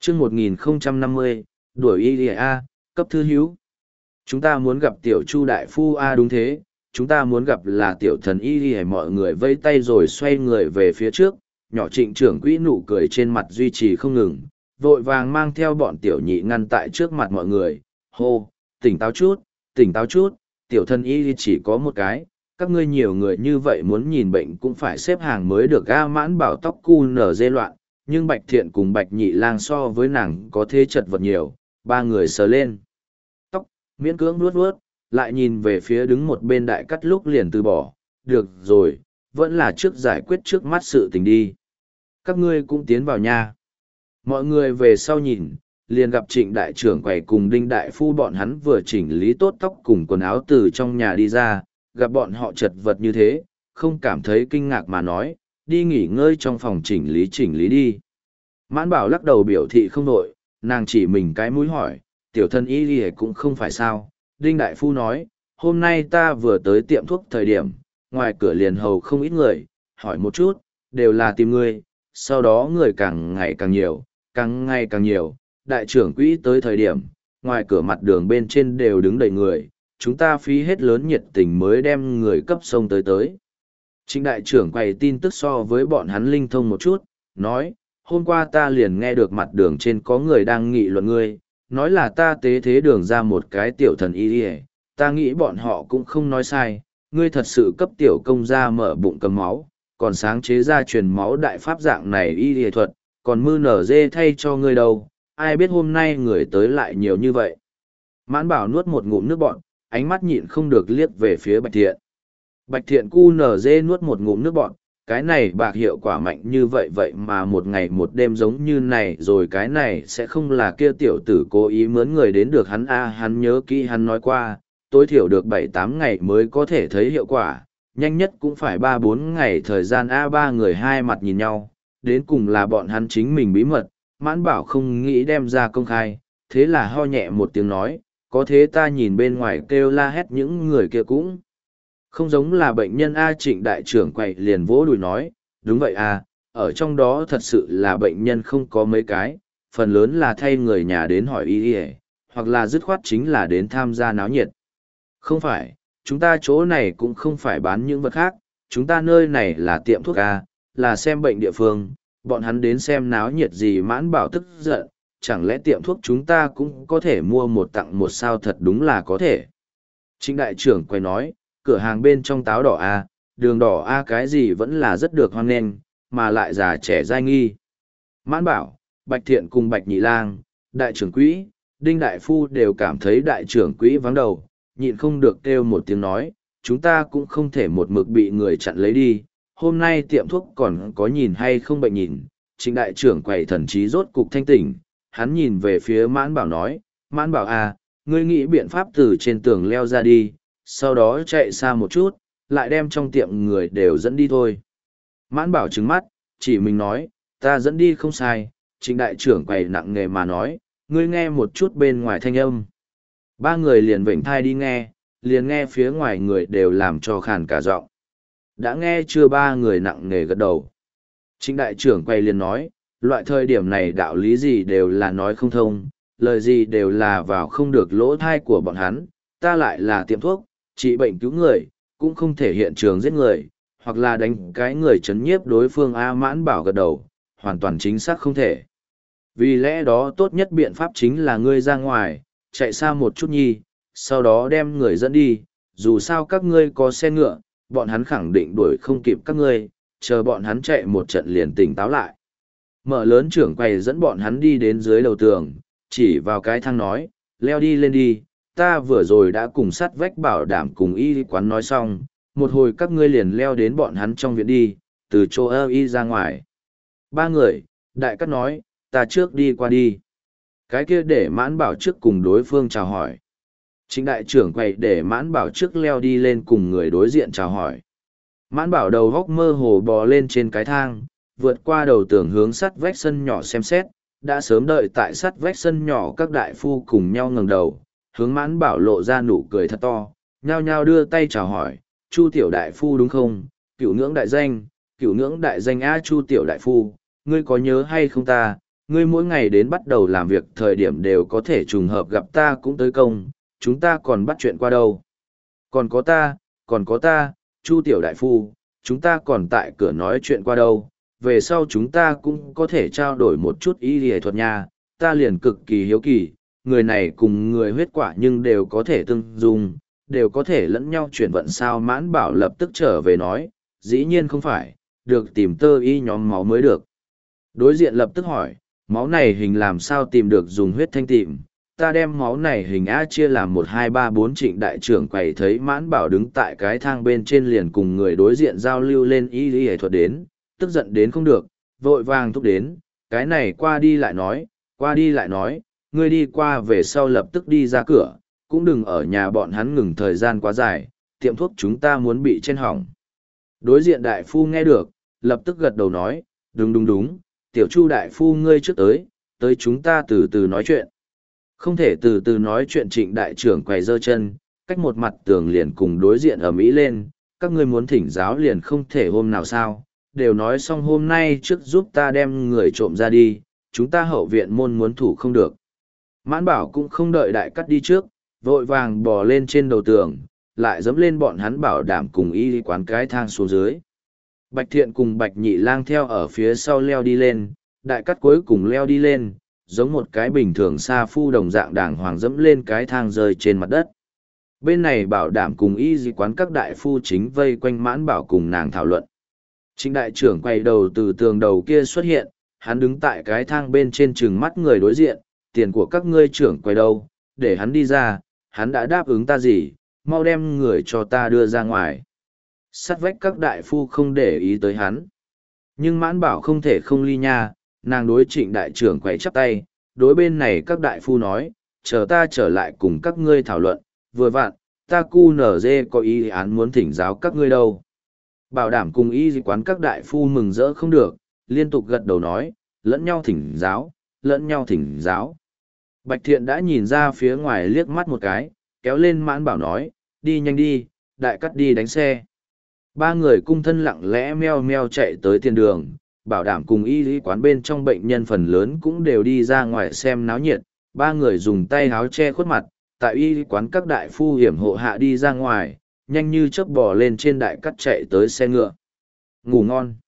chương 1050, đuổi y a cấp thư hữu. Chúng ta muốn gặp tiểu Chu đại phu a. Đúng thế, chúng ta muốn gặp là tiểu thần y. Mọi người vây tay rồi xoay người về phía trước, nhỏ Trịnh trưởng quỹ nụ cười trên mặt duy trì không ngừng, vội vàng mang theo bọn tiểu nhị ngăn tại trước mặt mọi người, hô, tỉnh táo chút, tỉnh táo chút, tiểu thần y chỉ có một cái, các ngươi nhiều người như vậy muốn nhìn bệnh cũng phải xếp hàng mới được. A Mãn Bảo tóc cu nở dê loạn, nhưng Bạch Thiện cùng Bạch Nhị Lang so với nàng có thế chật vật nhiều, ba người sờ lên tóc, miễn cưỡng vuốt vuốt, lại nhìn về phía đứng một bên Đại Cắt lúc liền từ bỏ, được rồi, vẫn là trước giải quyết trước mắt sự tình đi. Các ngươi cũng tiến vào nha. Mọi người về sau nhìn, liền gặp Trịnh đại trưởng quầy cùng Đinh đại phu bọn hắn vừa chỉnh lý tốt tóc cùng quần áo từ trong nhà đi ra, gặp bọn họ chật vật như thế, không cảm thấy kinh ngạc mà nói, đi nghỉ ngơi trong phòng chỉnh lý đi. Mãn Bảo lắc đầu biểu thị không nội, nàng chỉ mình cái mũi hỏi, tiểu thân y đi cũng không phải sao. Đinh đại phu nói, hôm nay ta vừa tới tiệm thuốc thời điểm, ngoài cửa liền hầu không ít người, hỏi một chút, đều là tìm ngươi, sau đó người càng ngày càng nhiều, càng ngày càng nhiều, đại trưởng quỹ tới thời điểm, ngoài cửa mặt đường bên trên đều đứng đầy người, chúng ta phí hết lớn nhiệt tình mới đem người cấp sông tới. Trịnh đại trưởng quầy tin tức so với bọn hắn linh thông một chút, nói, hôm qua ta liền nghe được mặt đường trên có người đang nghị luận ngươi, nói là ta tế thế đường ra một cái tiểu thần y đi, ta nghĩ bọn họ cũng không nói sai, ngươi thật sự cấp tiểu công gia mở bụng cầm máu, còn sáng chế ra truyền máu đại pháp dạng này y y thuật, còn mư nở dê thay cho ngươi đâu, ai biết hôm nay người tới lại nhiều như vậy. Mãn Bảo nuốt một ngụm nước bọt, ánh mắt nhịn không được liếc về phía Bạch Thiện. Bạch Thiện cu nở dê nuốt một ngụm nước bọt, cái này bạc hiệu quả mạnh như vậy vậy mà một ngày một đêm giống như này rồi cái này sẽ không là kia tiểu tử cố ý mướn người đến được hắn a. Hắn nhớ kỹ hắn nói qua, tối thiểu được 7-8 ngày mới có thể thấy hiệu quả, nhanh nhất cũng phải 3-4 ngày thời gian a. Ba người hai mặt nhìn nhau, đến cùng là bọn hắn chính mình bí mật, Mãn Bảo không nghĩ đem ra công khai, thế là ho nhẹ một tiếng nói, có thế ta nhìn bên ngoài kêu la hét những người kia cũng không giống là bệnh nhân a. Trịnh đại trưởng quầy liền vỗ đùi nói, đúng vậy a, ở trong đó thật sự là bệnh nhân không có mấy cái, phần lớn là thay người nhà đến hỏi y y, hoặc là dứt khoát chính là đến tham gia náo nhiệt. Không phải, chúng ta chỗ này cũng không phải bán những vật khác, chúng ta nơi này là tiệm thuốc a, là xem bệnh địa phương, bọn hắn đến xem náo nhiệt gì. Mãn Bảo tức giận, chẳng lẽ tiệm thuốc chúng ta cũng có thể mua một tặng một sao? Thật đúng là có thể. Trịnh đại trưởng quay nói, cửa hàng bên trong táo đỏ a, đường đỏ a, cái gì vẫn là rất được hoan nghênh, mà lại già trẻ giai nghi. Mãn Bảo, Bạch Thiện cùng Bạch Nhị Lang, đại trưởng quỹ, Đinh đại phu đều cảm thấy đại trưởng quỹ vắng đầu, nhịn không được kêu một tiếng nói, chúng ta cũng không thể một mực bị người chặn lấy đi, hôm nay tiệm thuốc còn có nhìn hay không bệnh nhìn. Trịnh đại trưởng quầy thần trí rốt cục thanh tỉnh, hắn nhìn về phía Mãn Bảo nói, Mãn Bảo à, ngươi nghĩ biện pháp từ trên tường leo ra đi, sau đó chạy xa một chút, lại đem trong tiệm người đều dẫn đi thôi. Mãn Bảo trừng mắt, chỉ mình nói, ta dẫn đi không sai. Trịnh đại trưởng quầy nặng nề mà nói, ngươi nghe một chút bên ngoài thanh âm. Ba người liền vểnh thai đi nghe, liền nghe phía ngoài người đều làm cho khàn cả giọng. Đã nghe chưa? Ba người nặng nề gật đầu. Trịnh đại trưởng quay liền nói, loại thời điểm này đạo lý gì đều là nói không thông, lời gì đều là vào không được lỗ thai của bọn hắn, ta lại là tiệm thuốc, trị bệnh cứu người, cũng không thể hiện trường giết người, hoặc là đánh cái người chấn nhiếp đối phương a. Mãn Bảo gật đầu, hoàn toàn chính xác không thể. Vì lẽ đó tốt nhất biện pháp chính là ngươi ra ngoài, chạy xa một chút nhi, sau đó đem người dẫn đi, dù sao các ngươi có xe ngựa, bọn hắn khẳng định đuổi không kịp các ngươi, chờ bọn hắn chạy một trận liền tỉnh táo lại. Mở lớn trưởng quầy dẫn bọn hắn đi đến dưới lầu tường, chỉ vào cái thang nói, leo đi lên đi, ta vừa rồi đã cùng sắt vách bảo đảm cùng y quán nói xong, một hồi các ngươi liền leo đến bọn hắn trong viện đi, từ chỗ ơ y ra ngoài. Ba người, Đại Cắt nói, ta trước đi qua đi. Cái kia để Mãn Bảo trước cùng đối phương chào hỏi. Trịnh đại trưởng quầy để Mãn Bảo trước leo đi lên cùng người đối diện chào hỏi. Mãn Bảo đầu góc mơ hồ bò lên trên cái thang, vượt qua đầu tường hướng sắt vách sân nhỏ xem xét, đã sớm đợi tại sắt vách sân nhỏ các đại phu cùng nhau ngẩng đầu, hướng Mãn Bảo lộ ra nụ cười thật to, nhao nhao đưa tay chào hỏi, Chu tiểu đại phu đúng không? Cửu ngưỡng đại danh a. Chu tiểu đại phu, ngươi có nhớ hay không ta? ngươi mỗi ngày đến bắt đầu làm việc thời điểm đều có thể trùng hợp gặp ta cũng tới công, chúng ta còn bắt chuyện qua đâu. Còn có ta, Chu tiểu đại phu, chúng ta còn tại cửa nói chuyện qua đâu, về sau chúng ta cũng có thể trao đổi một chút y lý thuật nha, ta liền cực kỳ hiếu kỳ, người này cùng người huyết quả nhưng đều có thể tương dung, đều có thể lẫn nhau chuyển vận sao. Mãn Bảo lập tức trở về nói, dĩ nhiên không phải, được tìm tơ y nhóm máu mới được. Đối diện lập tức hỏi, máu này hình làm sao tìm được dùng huyết thanh tìm, ta đem máu này hình A chia làm 1 2 3 4. Trịnh đại trưởng quầy thấy Mãn Bảo đứng tại cái thang bên trên liền cùng người đối diện giao lưu lên y lý thuật đến, tức giận đến không được, vội vàng thúc đến, cái này qua đi lại nói, ngươi đi qua về sau lập tức đi ra cửa, cũng đừng ở nhà bọn hắn ngừng thời gian quá dài, tiệm thuốc chúng ta muốn bị chen hỏng. Đối diện đại phu nghe được, lập tức gật đầu nói, đúng, tiểu Chu đại phu ngươi trước tới chúng ta từ từ nói chuyện. Không thể từ từ nói chuyện. Trịnh đại trưởng quầy giơ chân, cách một mặt tường liền cùng đối diện ầm ĩ lên, các ngươi muốn thỉnh giáo liền không thể hôm nào sao, đều nói xong hôm nay trước giúp ta đem người trộm ra đi, chúng ta hậu viện môn muốn thủ không được. Mãn Bảo cũng không đợi đại cắt đi trước, vội vàng bò lên trên đầu tường, lại dẫm lên bọn hắn bảo đảm cùng y quán cái thang xuống dưới. Bạch Thiện cùng Bạch Nhị Lang theo ở phía sau leo đi lên, đại cắt cuối cùng leo đi lên, giống một cái bình thường sa phu đồng dạng đàng hoàng dẫm lên cái thang rơi trên mặt đất. Bên này bảo đảm cùng y quán các đại phu chính vây quanh Mãn Bảo cùng nàng thảo luận. Trịnh đại trưởng quay đầu từ tường đầu kia xuất hiện, hắn đứng tại cái thang bên trên trừng mắt người đối diện, tiền của các ngươi trưởng quay đâu, để hắn đi ra, hắn đã đáp ứng ta gì, mau đem người cho ta đưa ra ngoài. Sát vách các đại phu không để ý tới hắn. Nhưng Mãn Bảo không thể không ly nha, nàng đối Trịnh đại trưởng quay chắp tay, đối bên này các đại phu nói, chờ ta trở lại cùng các ngươi thảo luận, vừa vặn, ta cu nở dê có ý án muốn thỉnh giáo các ngươi đâu. Bảo đảm cùng y quán các đại phu mừng rỡ không được, liên tục gật đầu nói, lẫn nhau thỉnh giáo. Bạch Thiện đã nhìn ra phía ngoài liếc mắt một cái, kéo lên Mãn Bảo nói, đi nhanh đi, đại cắt đi đánh xe. Ba người cung thân lặng lẽ meo meo chạy tới tiền đường, bảo đảm cùng y quán bên trong bệnh nhân phần lớn cũng đều đi ra ngoài xem náo nhiệt. Ba người dùng tay háo che khuất mặt, tại y quán các đại phu hiểm hộ hạ đi ra ngoài, nhanh như chớp bò lên trên đại cắt chạy tới xe ngựa. Ngủ ngon.